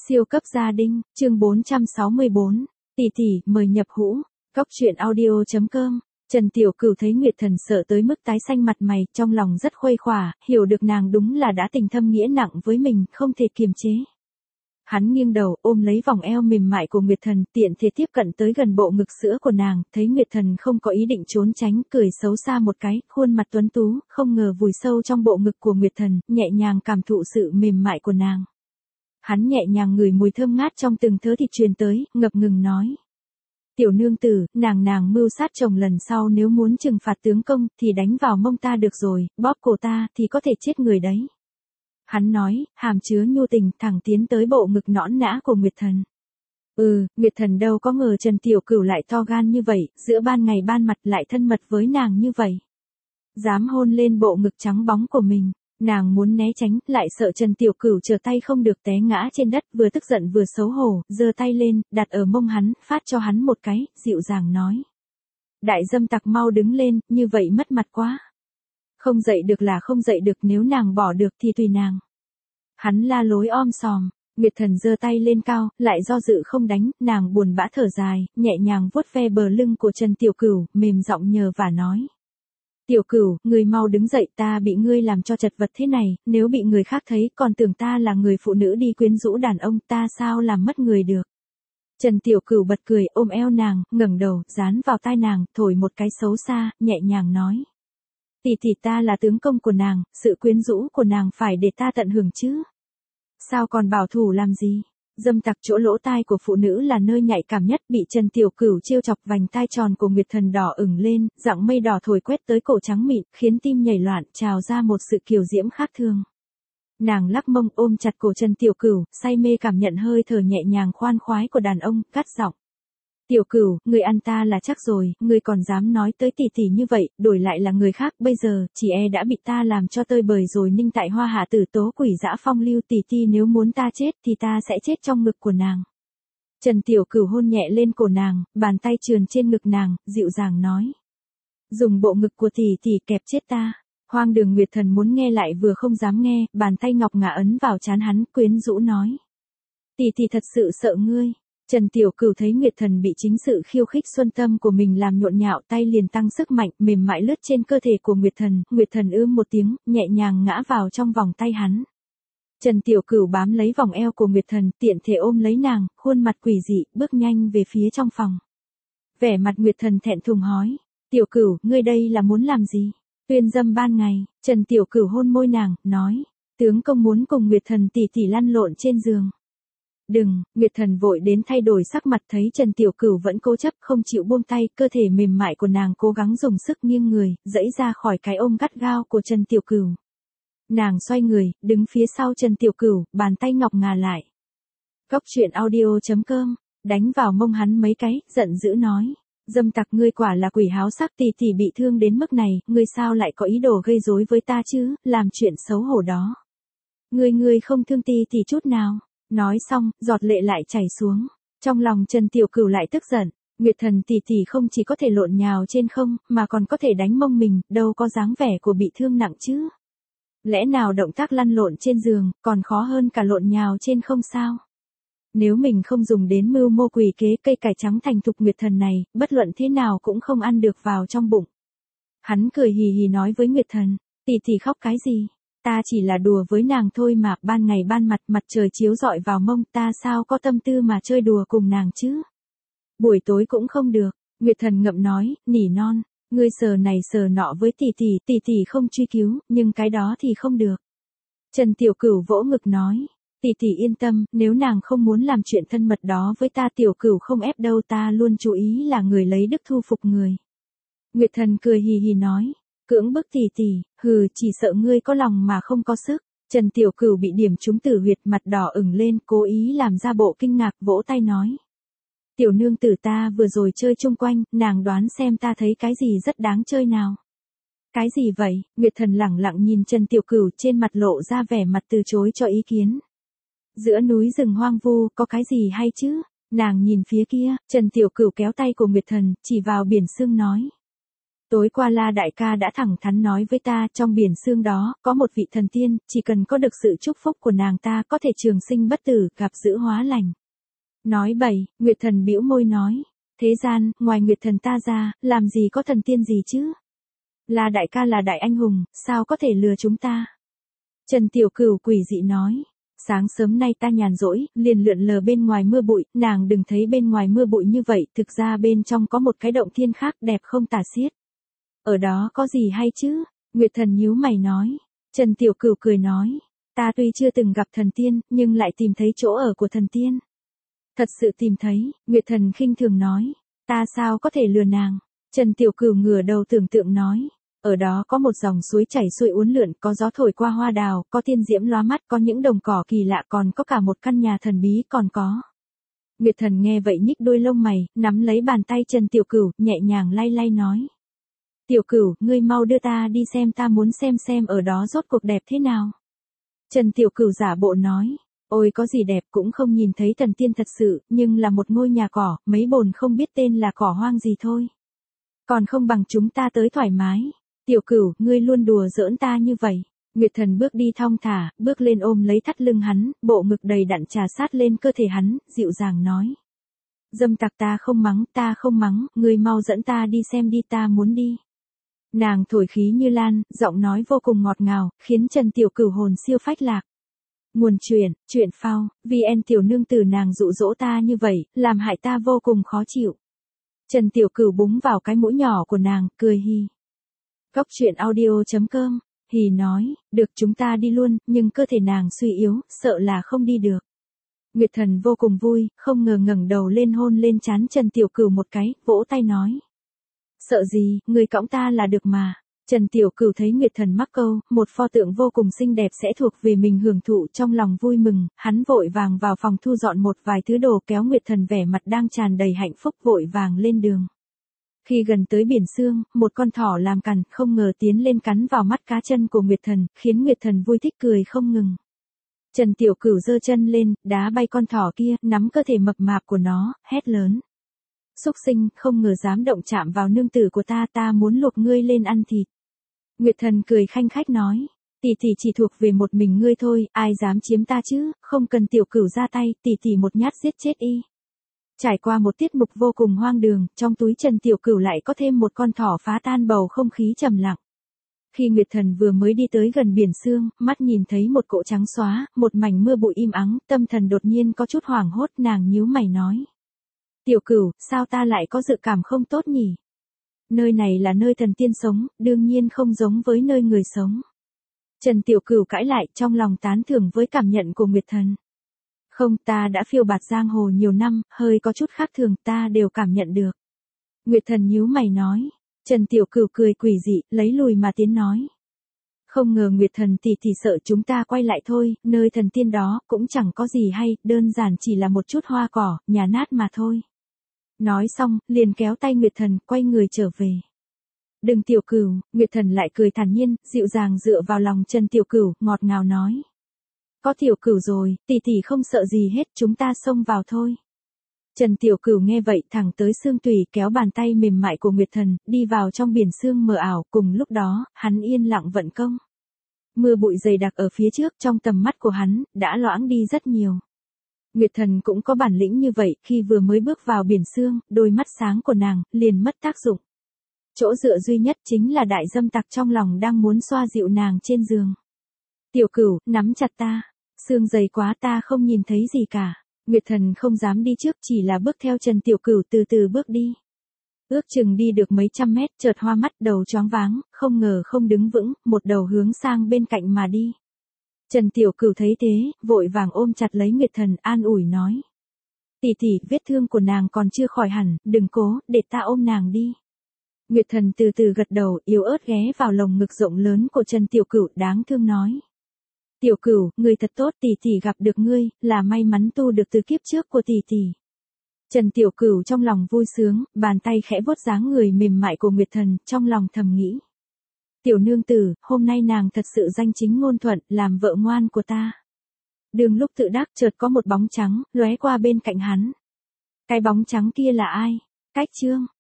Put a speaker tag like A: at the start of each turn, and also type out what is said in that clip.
A: Siêu cấp gia đình, chương 464, tỷ tỷ mời nhập hũ, Cóc truyện audio.com. Trần Tiểu Cửu thấy Nguyệt Thần sợ tới mức tái xanh mặt mày, trong lòng rất khuây khỏa, hiểu được nàng đúng là đã tình thâm nghĩa nặng với mình, không thể kiềm chế. Hắn nghiêng đầu, ôm lấy vòng eo mềm mại của Nguyệt Thần, tiện thể tiếp cận tới gần bộ ngực sữa của nàng, thấy Nguyệt Thần không có ý định trốn tránh, cười xấu xa một cái, khuôn mặt tuấn tú, không ngờ vùi sâu trong bộ ngực của Nguyệt Thần, nhẹ nhàng cảm thụ sự mềm mại của nàng. Hắn nhẹ nhàng ngửi mùi thơm ngát trong từng thớ thịt truyền tới, ngập ngừng nói. Tiểu nương tử, nàng mưu sát chồng lần sau nếu muốn trừng phạt tướng công, thì đánh vào mông ta được rồi, bóp cổ ta, thì có thể chết người đấy. Hắn nói, hàm chứa nhu tình, thẳng tiến tới bộ ngực nõn nã của Nguyệt Thần. Nguyệt Thần đâu có ngờ Trần Tiểu Cửu lại to gan như vậy, giữa ban ngày ban mặt lại thân mật với nàng như vậy. Dám hôn lên bộ ngực trắng bóng của mình. Nàng muốn né tránh, lại sợ Trần Tiểu Cửu trở tay không được té ngã trên đất, vừa tức giận vừa xấu hổ, giơ tay lên, đặt ở mông hắn, phát cho hắn một cái, dịu dàng nói. Đại dâm tặc mau đứng lên, như vậy mất mặt quá. Không dậy được là không dậy được, nếu nàng bỏ được thì tùy nàng. Hắn la lối om sòm, Nguyệt Thần giơ tay lên cao, lại do dự không đánh, nàng buồn bã thở dài, nhẹ nhàng vuốt ve bờ lưng của Trần Tiểu Cửu, mềm giọng nhờ vả nói. Tiểu Cửu, ngươi mau đứng dậy, ta bị ngươi làm cho chật vật thế này, nếu bị người khác thấy còn tưởng ta là người phụ nữ đi quyến rũ đàn ông, ta sao làm mất người được. Trần Tiểu Cửu bật cười, ôm eo nàng, ngẩng đầu, dán vào tai nàng, thổi một cái xấu xa, nhẹ nhàng nói. Tỷ ta là tướng công của nàng, sự quyến rũ của nàng phải để ta tận hưởng chứ. Sao còn bảo thủ làm gì? Dâm tặc, chỗ lỗ tai của phụ nữ là nơi nhạy cảm nhất, bị Trần Tiểu Cửu trêu chọc, vành tai tròn của Nguyệt Thần đỏ ửng lên, dạng mây đỏ thổi quét tới cổ trắng mịn, khiến tim nhảy loạn, trào ra một sự kiều diễm khác thường. Nàng lắc mông ôm chặt cổ Trần Tiểu Cửu, say mê cảm nhận hơi thở nhẹ nhàng khoan khoái của đàn ông, cắt giọng. Tiểu Cửu, người ăn ta là chắc rồi, người còn dám nói tới tỷ như vậy, đổi lại là người khác, bây giờ, chỉ e đã bị ta làm cho tơi bời rồi. Ninh tại hoa hạ tử tố quỷ dã phong lưu, tỷ nếu muốn ta chết thì ta sẽ chết trong ngực của nàng. Trần Tiểu Cửu hôn nhẹ lên cổ nàng, bàn tay trườn trên ngực nàng, dịu dàng nói. Dùng bộ ngực của tỷ kẹp chết ta. Hoang đường. Nguyệt Thần muốn nghe lại vừa không dám nghe, bàn tay ngọc ngà ấn vào trán hắn, quyến rũ nói. Tỷ thật sự sợ ngươi. Trần Tiểu Cửu thấy Nguyệt Thần bị chính sự khiêu khích xuân tâm của mình làm nhộn nhạo, tay liền tăng sức mạnh, mềm mại lướt trên cơ thể của Nguyệt Thần một tiếng, nhẹ nhàng ngã vào trong vòng tay hắn. Trần Tiểu Cửu bám lấy vòng eo của Nguyệt Thần, tiện thể ôm lấy nàng, khuôn mặt quỷ dị, bước nhanh về phía trong phòng. Vẻ mặt Nguyệt Thần thẹn thùng hỏi, Tiểu Cửu, ngươi đây là muốn làm gì? Tuyên dâm ban ngày. Trần Tiểu Cửu hôn môi nàng, nói, tướng công muốn cùng Nguyệt Thần tỷ lăn lộn trên giường. Đừng. Nguyệt Thần vội đến thay đổi sắc mặt, thấy Trần Tiểu Cửu vẫn cố chấp không chịu buông tay, cơ thể mềm mại của nàng cố gắng dùng sức nghiêng người, giãy ra khỏi cái ôm gắt gao của Trần Tiểu Cửu. Nàng xoay người, đứng phía sau Trần Tiểu Cửu, bàn tay ngọc ngà lại. Cóc truyện audio.com, đánh vào mông hắn mấy cái, giận dữ nói. Dâm tặc, ngươi quả là quỷ háo sắc, tỷ bị thương đến mức này, ngươi sao lại có ý đồ gây rối với ta chứ, làm chuyện xấu hổ đó. Ngươi không thương tỷ chút nào. Nói xong, giọt lệ lại chảy xuống. Trong lòng Trần Tiểu Cửu lại tức giận. Nguyệt Thần tỷ không chỉ có thể lộn nhào trên không, mà còn có thể đánh mông mình, đâu có dáng vẻ của bị thương nặng chứ. Lẽ nào động tác lăn lộn trên giường, còn khó hơn cả lộn nhào trên không sao? Nếu mình không dùng đến mưu mô quỷ kế cây cải trắng thành thục, Nguyệt Thần này, bất luận thế nào cũng không ăn được vào trong bụng. Hắn cười hì hì nói với Nguyệt Thần, tỷ khóc cái gì? Ta chỉ là đùa với nàng thôi mà, ban ngày ban mặt, mặt trời chiếu rọi vào mông, ta sao có tâm tư mà chơi đùa cùng nàng chứ? Buổi tối cũng không được. Nguyệt Thần ngậm nói, nỉ non, ngươi sờ này sờ nọ với tỷ không truy cứu, nhưng cái đó thì không được. Trần Tiểu Cửu vỗ ngực nói, tỷ yên tâm, nếu nàng không muốn làm chuyện thân mật đó với ta, Tiểu Cửu không ép đâu, ta luôn chú ý là người lấy đức thu phục người. Nguyệt Thần cười hì hì nói. Cưỡng bức tỷ, chỉ sợ ngươi có lòng mà không có sức. Trần Tiểu Cửu bị điểm trúng tử huyệt, mặt đỏ ửng lên, cố ý làm ra bộ kinh ngạc, vỗ tay nói. Tiểu nương tử, ta vừa rồi chơi chung quanh, nàng đoán xem ta thấy cái gì rất đáng chơi nào. Cái gì vậy? Nguyệt Thần lẳng lặng nhìn Trần Tiểu Cửu, trên mặt lộ ra vẻ mặt từ chối cho ý kiến. Giữa núi rừng hoang vu, có cái gì hay chứ? Nàng nhìn phía kia, Trần Tiểu Cửu kéo tay của Nguyệt Thần, chỉ vào biển sương nói. Tối qua La đại ca đã thẳng thắn nói với ta, trong biển xương đó, có một vị thần tiên, chỉ cần có được sự chúc phúc của nàng ta có thể trường sinh bất tử, gặp dữ hóa lành. Nói bậy, Nguyệt Thần bĩu môi nói. Thế gian, ngoài Nguyệt Thần ta ra, làm gì có thần tiên gì chứ? La đại ca là đại anh hùng, sao có thể lừa chúng ta? Trần Tiểu Cửu quỷ dị nói. Sáng sớm nay ta nhàn rỗi, liền lượn lờ bên ngoài mưa bụi, nàng đừng thấy bên ngoài mưa bụi như vậy, thực ra bên trong có một cái động thiên khác đẹp không tả xiết. Ở đó có gì hay chứ? Nguyệt Thần nhíu mày nói. Trần Tiểu Cửu cười nói. Ta tuy chưa từng gặp thần tiên, nhưng lại tìm thấy chỗ ở của thần tiên. Thật sự tìm thấy, Nguyệt Thần khinh thường nói. Ta sao có thể lừa nàng? Trần Tiểu Cửu ngửa đầu tưởng tượng nói. Ở đó có một dòng suối chảy xuôi uốn lượn, có gió thổi qua hoa đào, có tiên diễm lóa mắt, có những đồng cỏ kỳ lạ, còn có cả một căn nhà thần bí, còn có. Nguyệt Thần nghe vậy nhích đôi lông mày, nắm lấy bàn tay Trần Tiểu Cửu, nhẹ nhàng lay lay nói. Tiểu Cửu, ngươi mau đưa ta đi xem, ta muốn xem ở đó rốt cuộc đẹp thế nào. Trần Tiểu Cửu giả bộ nói. Ôi có gì đẹp, cũng không nhìn thấy thần tiên thật sự, nhưng là một ngôi nhà cỏ, mấy bồn không biết tên là cỏ hoang gì thôi. Còn không bằng chúng ta tới thoải mái. Tiểu Cửu, ngươi luôn đùa giỡn ta như vậy. Nguyệt Thần bước đi thong thả, bước lên ôm lấy thắt lưng hắn, bộ ngực đầy đặn trà sát lên cơ thể hắn, dịu dàng nói. Dâm tặc, ta không mắng, ngươi mau dẫn ta đi xem đi, ta muốn đi. Nàng thổi khí như lan, giọng nói vô cùng ngọt ngào, khiến Trần Tiểu Cửu hồn siêu phách lạc. Nguồn chuyện phao, VN tiểu nương tử nàng dụ dỗ ta như vậy, làm hại ta vô cùng khó chịu. Trần Tiểu Cửu búng vào cái mũi nhỏ của nàng, cười hi. Góc truyện audio.com, hì nói, được chúng ta đi luôn, nhưng cơ thể nàng suy yếu, sợ là không đi được. Nguyệt Thần vô cùng vui, không ngờ ngẩng đầu lên hôn lên trán Trần Tiểu Cửu một cái, vỗ tay nói. Sợ gì, người cõng ta là được mà. Trần Tiểu Cửu thấy Nguyệt Thần mắc câu, một pho tượng vô cùng xinh đẹp sẽ thuộc về mình hưởng thụ, trong lòng vui mừng, hắn vội vàng vào phòng thu dọn một vài thứ đồ, kéo Nguyệt Thần vẻ mặt đang tràn đầy hạnh phúc vội vàng lên đường. Khi gần tới biển sương, một con thỏ làm cằn, không ngờ tiến lên cắn vào mắt cá chân của Nguyệt Thần, khiến Nguyệt Thần vui thích cười không ngừng. Trần Tiểu Cửu giơ chân lên, đá bay con thỏ kia, nắm cơ thể mập mạp của nó, hét lớn. Xúc sinh, không ngờ dám động chạm vào nương tử của ta, ta muốn luộc ngươi lên ăn thịt. Nguyệt Thần cười khanh khách nói, tỷ tỷ chỉ thuộc về một mình ngươi thôi, ai dám chiếm ta chứ, không cần Tiểu Cửu ra tay, tỷ tỷ một nhát giết chết y. Trải qua một tiết mục vô cùng hoang đường, trong túi Trần Tiểu Cửu lại có thêm một con thỏ phá tan bầu không khí trầm lặng. Khi Nguyệt Thần vừa mới đi tới gần biển sương, mắt nhìn thấy một cỗ trắng xóa, một mảnh mưa bụi im ắng, tâm thần đột nhiên có chút hoảng hốt, nàng nhíu mày nói. Tiểu Cửu, sao ta lại có dự cảm không tốt nhỉ? Nơi này là nơi thần tiên sống, đương nhiên không giống với nơi người sống. Trần Tiểu Cửu cãi lại, trong lòng tán thưởng với cảm nhận của Nguyệt Thần. Không, ta đã phiêu bạt giang hồ nhiều năm, hơi có chút khác thường, ta đều cảm nhận được. Nguyệt Thần nhíu mày nói. Trần Tiểu Cửu cười quỷ dị, lấy lùi mà tiến nói. Không ngờ Nguyệt Thần tỷ tỷ sợ chúng ta quay lại thôi, nơi thần tiên đó cũng chẳng có gì hay, đơn giản chỉ là một chút hoa cỏ, nhà nát mà thôi. Nói xong, liền kéo tay Nguyệt Thần, quay người trở về. Đừng Tiểu Cửu, Nguyệt Thần lại cười thản nhiên, dịu dàng dựa vào lòng Trần Tiểu Cửu, ngọt ngào nói. Có Tiểu Cửu rồi, tỷ tỷ không sợ gì hết, chúng ta xông vào thôi. Trần Tiểu Cửu nghe vậy thẳng tới xương tủy, kéo bàn tay mềm mại của Nguyệt Thần, đi vào trong biển sương mờ ảo, cùng lúc đó, hắn yên lặng vận công. Mưa bụi dày đặc ở phía trước, trong tầm mắt của hắn, đã loãng đi rất nhiều. Nguyệt Thần cũng có bản lĩnh như vậy, khi vừa mới bước vào biển sương, đôi mắt sáng của nàng, liền mất tác dụng. Chỗ dựa duy nhất chính là đại dâm tặc trong lòng đang muốn xoa dịu nàng trên giường. Tiểu Cửu, nắm chặt ta, sương dày quá ta không nhìn thấy gì cả. Nguyệt Thần không dám đi trước, chỉ là bước theo Trần Tiểu Cửu từ từ bước đi. Ước chừng đi được mấy trăm mét, chợt hoa mắt, đầu choáng váng, không ngờ không đứng vững, một đầu hướng sang bên cạnh mà đi. Trần Tiểu Cửu thấy thế, vội vàng ôm chặt lấy Nguyệt Thần, an ủi nói. Tỷ tỷ, vết thương của nàng còn chưa khỏi hẳn, đừng cố, để ta ôm nàng đi. Nguyệt Thần từ từ gật đầu, yếu ớt ghé vào lồng ngực rộng lớn của Trần Tiểu Cửu, đáng thương nói. Tiểu Cửu, người thật tốt, tỷ tỷ gặp được ngươi, là may mắn tu được từ kiếp trước của tỷ tỷ. Trần Tiểu Cửu trong lòng vui sướng, bàn tay khẽ vuốt dáng người mềm mại của Nguyệt Thần, trong lòng thầm nghĩ. Tiểu nương tử, hôm nay nàng thật sự danh chính ngôn thuận, làm vợ ngoan của ta. Đường lúc tự đắc chợt có một bóng trắng, lóe qua bên cạnh hắn. Cái bóng trắng kia là ai? Cách Trương.